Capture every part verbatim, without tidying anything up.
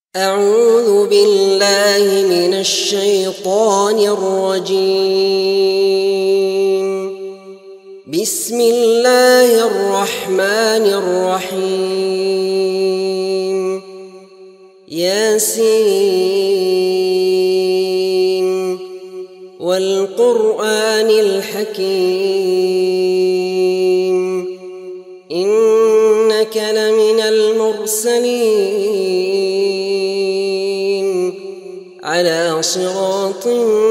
أعوذ بالله من الشيطان الرجيم. بسم الله الرحمن الرحيم. ياسين والقرآن الحكيم إنك لمن المرسلين على صراط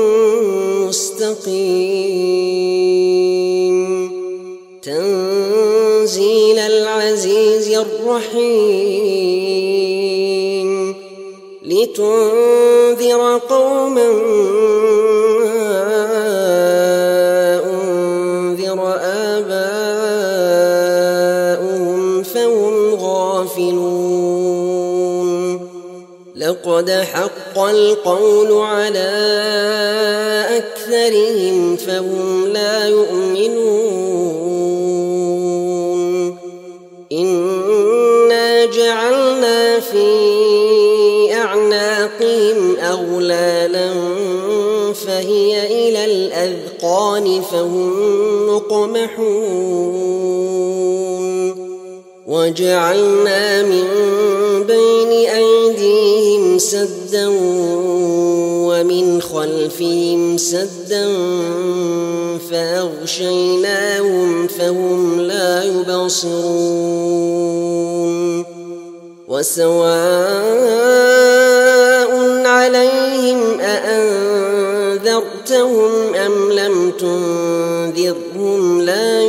مستقيم تنزيل العزيز الرحيم لتنذر قوما ما أنذر آباؤهم فهم غافلون. لقد حق القول على أكثرهم فهم لا يؤمنون. إنا جعلنا في أعناقهم أغلالا فهي إلى الأذقان فهم مقمحون. وجعلنا من بين أيديهم سدا ومن خلفهم سدا فأغشيناهم فهم لا يبصرون. وسواء عليهم أأنذرتهم أم لم تنذرهم لا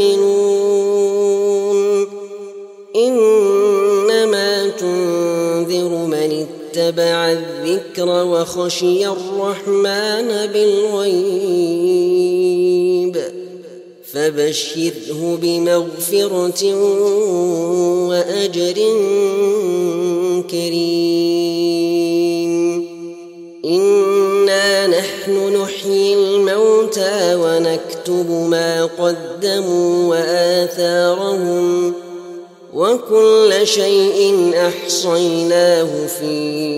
يؤمنون. إنما تنذر من اتبع الذكر وخشي الرحمن بالغيب فبشره بمغفرة وأجر كريم. إنا نحن نحيي الموتى ونكتب ما قدموا وآثارهم وكل شيء أحصيناه في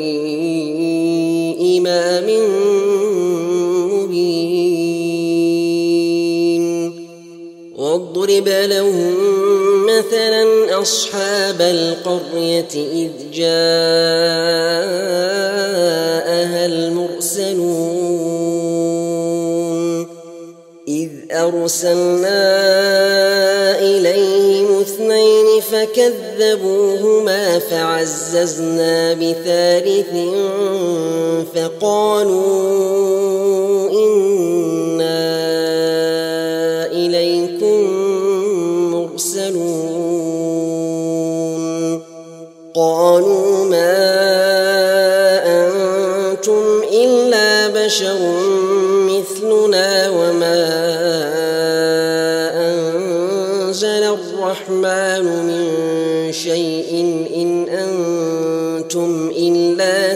إمام مبين. واضرب لهم مثلا أصحاب القرية إذ جاءها المرسلون إذ أرسلنا إليهم اثنين فكذبوهما فعززنا بثالث فقالوا إنا إليكم مرسلون. قالوا ما أنتم إلا بشر مثلنا وما أنزل الرحمن من شيء إن أنتم إلا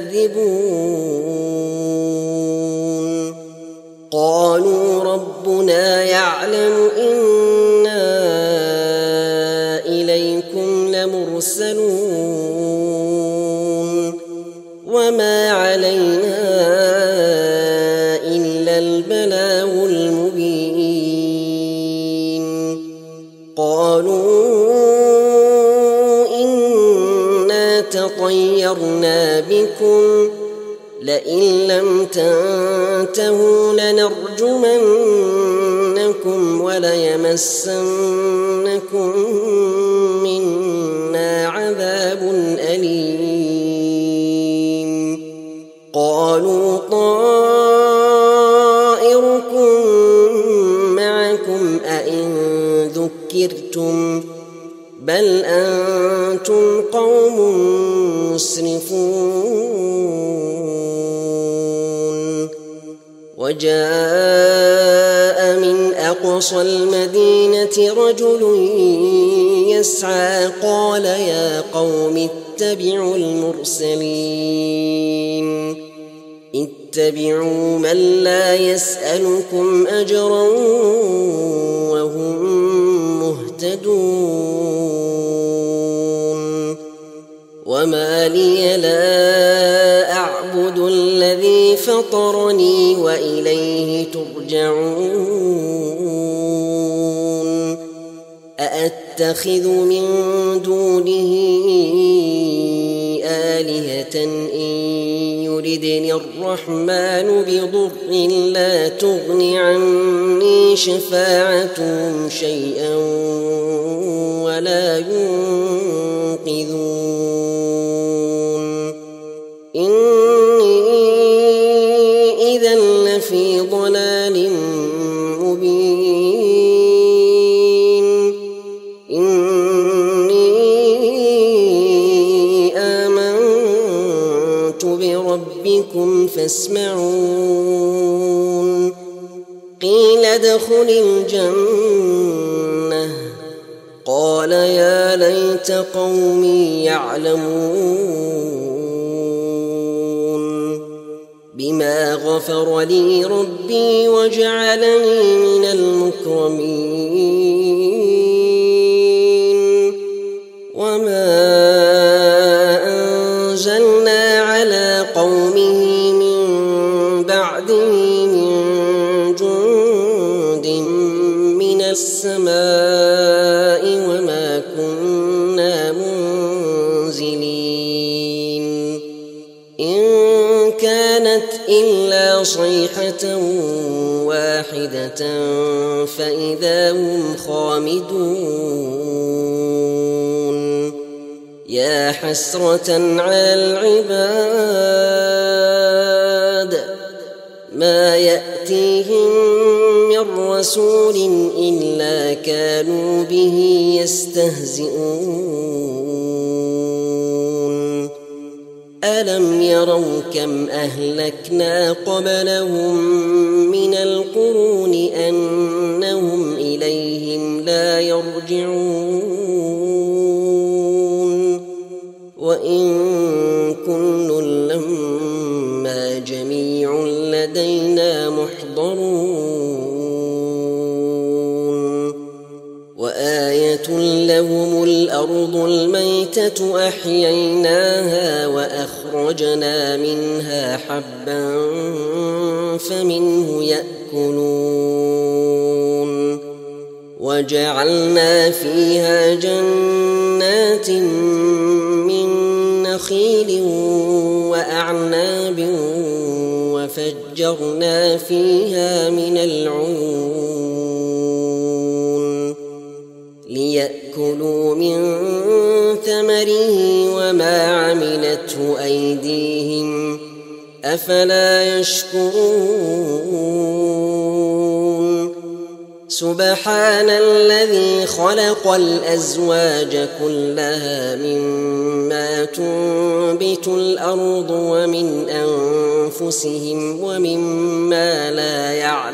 تكذبون. قالوا ربنا يعلم إنا إليكم لمرسلون وما علينا إلا البلاغ المبين. قالوا إنا تطيرنا بكم لئن لم تنتهوا لنرجمنكم وليمسنكم منا عذاب أليم. قالوا طائركم معكم أئن ذكرتم بل أنتم قوم مسرفون. وجاء من أقصى المدينة رجل يسعى قال يا قوم اتبعوا المرسلين اتبعوا من لا يسألكم أجرا وهم مهتدون. وما لي لا أعبد الذي فطرني وإليه ترجعون أأتخذ من دونه آلهة إن يردني الرحمن بضر لا تغن عني شفاعتهم شيئا ولا ينقذون إني إذا لفي ضلال مبين إني آمنت بربكم فاسمعون قيل ادخل الجنة قال يا ليت قومي يعلمون بما غفر لي ربي وجعلني من المكرمين وما أنزلنا على قومه من بعده من جند من السماء وما كنا منزلين إن كانت إلا صيحة واحدة فإذا هم خامدون يا حسرة على العباد ما يأتيهم من رسول إلا كانوا به يستهزئون ألم يروا كم أهلكنا قبلهم من القرون أنهم إليهم لا يرجعون وإن كل لما جميع لدينا محضرون وآية لهم الأرض الميتة أحييناها وأخرجنا منها حبا فمنه يأكلون وجعلنا فيها جنات من نخيل وأعناب وفجرنا فيها من العيون ليأكلوا من ثمره وما عملته أيديهم أفلا يشكرون سبحان الذي خلق الأزواج كلها مما تنبت الأرض ومن أنفسهم ومما لا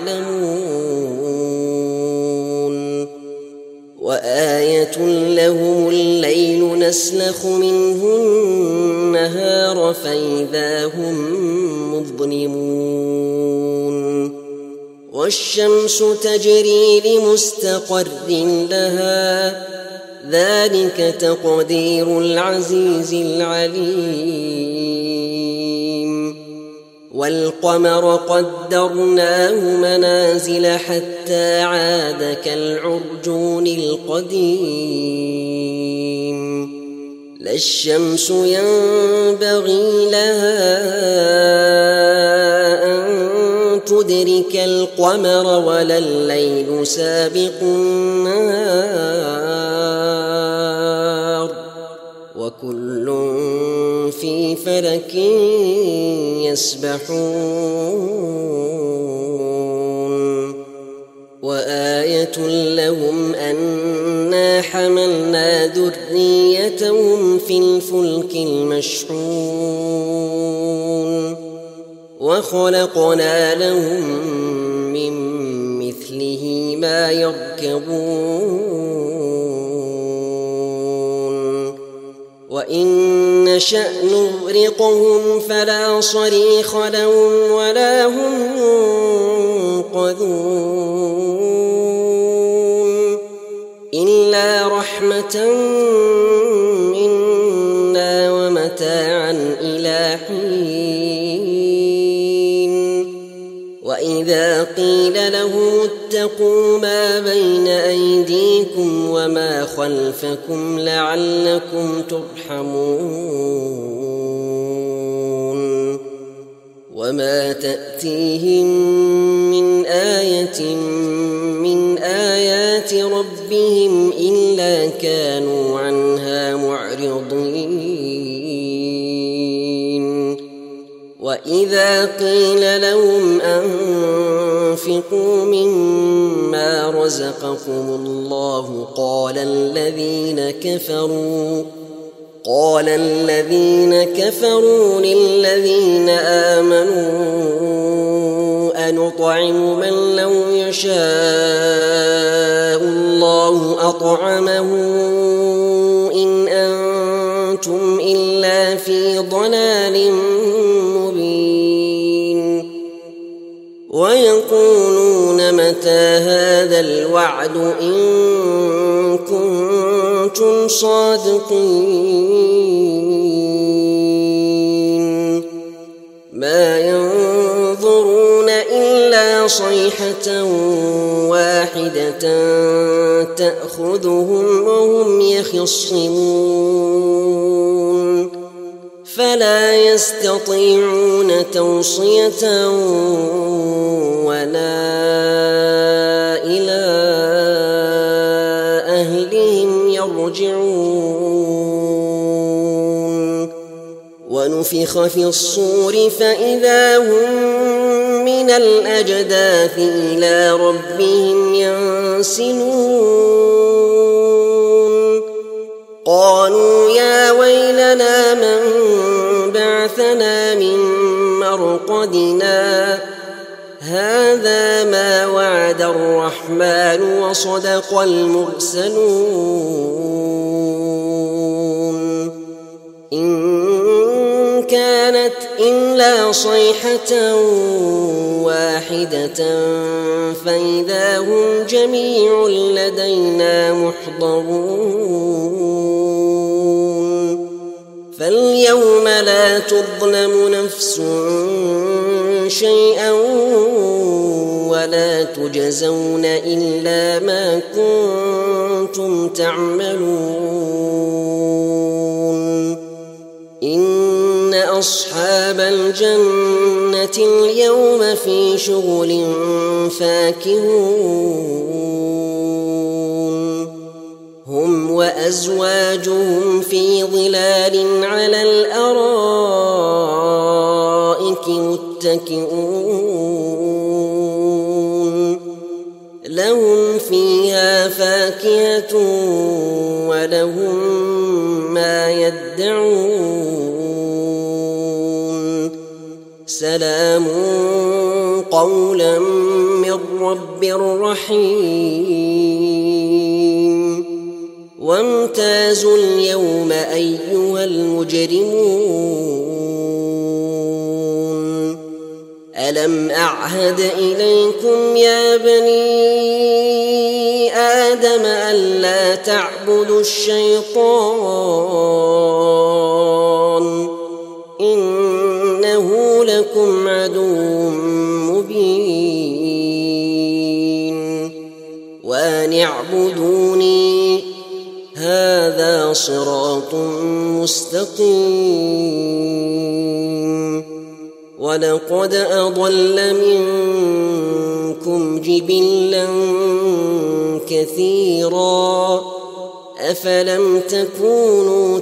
يعلمون وآية لهم الليل نسلخ منه النهار فإذا هم مظلمون والشمس تجري لمستقر لها ذلك تقدير العزيز العليم والقمر قدرناه منازل حتى عاد كالعرجون القديم لا الشمس ينبغي لها أن تدرك القمر ولا الليل سابق النهار وكل في فلك يسبحون وآية لهم أنا حملنا ذريتهم في الفلك المشحون وخلقنا لهم من مثله ما يركبون وإن نشأ نغرقهم فلا صريخ لهم ولا هم ينقذون إلا رحمة منا ومتاعا إلى حين وإذا قيل لهم اتقوا ما بين أيديكم وما خلفكم لعلكم ترحمون وما تأتيهم من آية من آيات ربهم إلا كانوا عنها معرضين وإذا قيل لهم أنفقوا مما رزقكم الله قال الذين كفروا قال الذين كفروا للذين آمنوا أنطعم من لو يشاء الله أطعمه إن أنتم إلا في ضلال مبين ويقولون متى هذا الوعد إن كنتم صادقين ما ينظرون إلا صيحة واحدة تأخذهم وهم يخصمون فلا يستطيعون توصية ولا إلى أهلهم يرجعون ونفخ في الصور فإذا هم من الأجداث إلى ربهم ينسلون قالوا يا ويلنا من بعثنا من مرقدنا هذا ما وعد الرحمن وصدق المرسلون إن كانت إلا صيحة واحدة فإذا هم جميع لدينا محضرون فاليوم لا تظلم نفس شيئا ولا تجزون إلا ما كنتم تعملون إن أصحاب الجنة اليوم في شغل فاكهون هم وأزواجهم في ظلال على الأرائك متكئون لهم فيها فاكهة ولهم ما يدعون سلام قولا من رب رحيم وامتازوا اليوم أيها المجرمون ألم أعهد إليكم يا بني آدم ألا تعبدوا الشيطان إنه لكم عدو مبين وأن اعبدوني هذا صراط مستقيم ولقد أضل منكم جبلا كثيرا أفلم تكونوا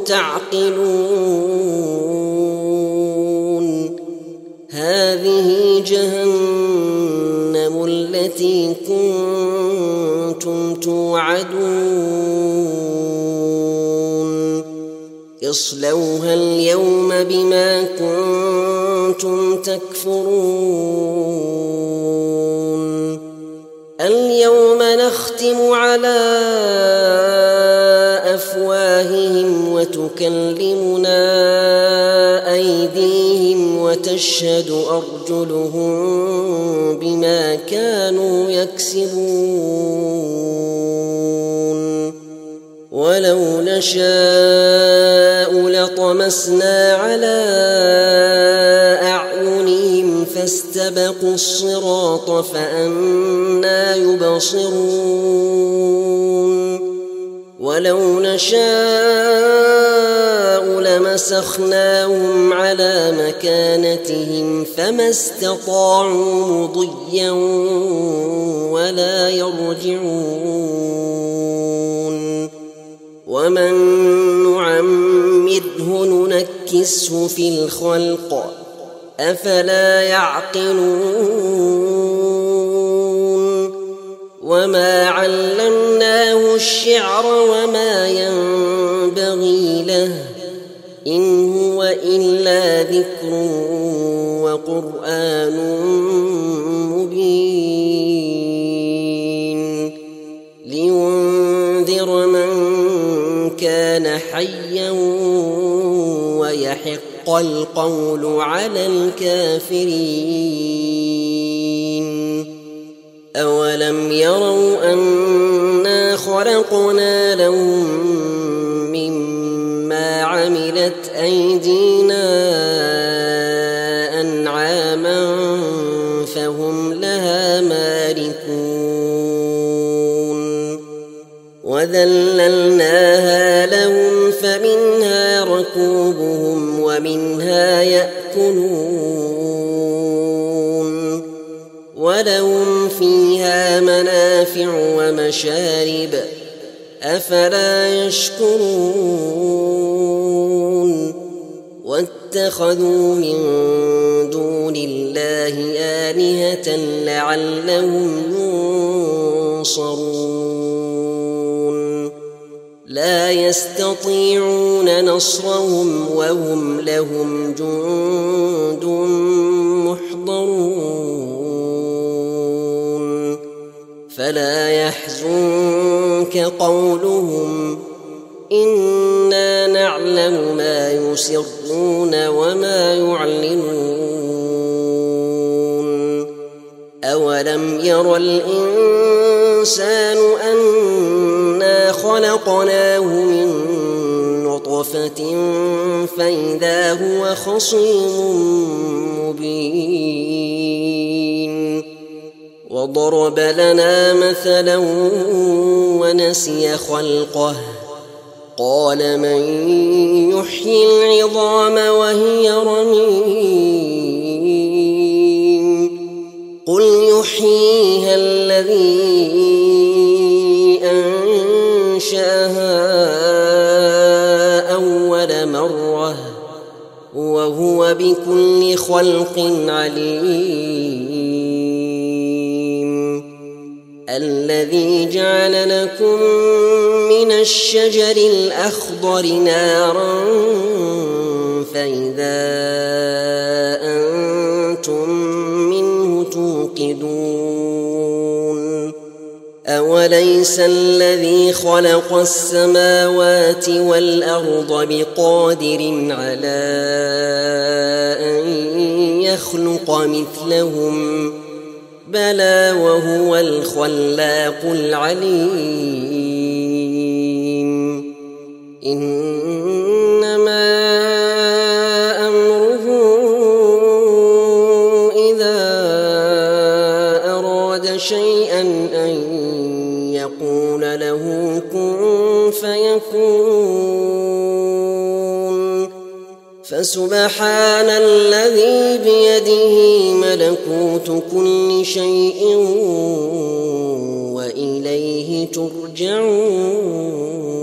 تعقلون هذه جهنم التي كنتم توعدون اصلوها اليوم بما كنتم تكفرون اليوم نختم على أفواههم وتكلمنا أيديهم وتشهد أرجلهم بما كانوا يكسبون ولو نشاء لطمسنا على أعينهم فاستبقوا الصراط فأنى يبصرون ولو نشاء لمسخناهم على مكانتهم فما استطاعوا مضيا ولا يرجعون ومن نعمره ننكسه في الخلق أفلا يعقلون وما علمناه الشعر وما ينبغي له إن هو إلا ذكر وقرآن مبين لينذر من كان حيا ويحق القول على الكافرين أولم يروا أنا خلقنا لهم مما عملت أيدينا أنعاما فهم لها مالكون وذللناها لهم فمنها ركوبهم ومنها يأكلون ولهم فيها منافع ومشارب أفلا يشكرون واتخذوا من دون الله آلهة لعلهم ينصرون لا يستطيعون نصرهم وهم لهم جند محضرون فلا يحزنك قولهم إنا نعلم ما يسرون وما يعلنون أولم ير الإنسان أنا خلقناه من نطفة فإذا هو خصيم مبين وضرب لنا مثلا ونسي خلقه قال من يحيي العظام وهي رميم قل يحييها الذي أنشأها أول مرة وهو بكل خلق عليم الذي جعل لكم من الشجر الأخضر نارا فإذا أنتم منه توقدون أوليس الذي خلق السماوات والأرض بقادر على أن يخلق مثلهم بلى وهو الخلاق العليم إنما أمره إذا أراد شيئا أن يقول له كن فيكون فسبحان الذي بيده ملكوت كل شيء وإليه ترجعون.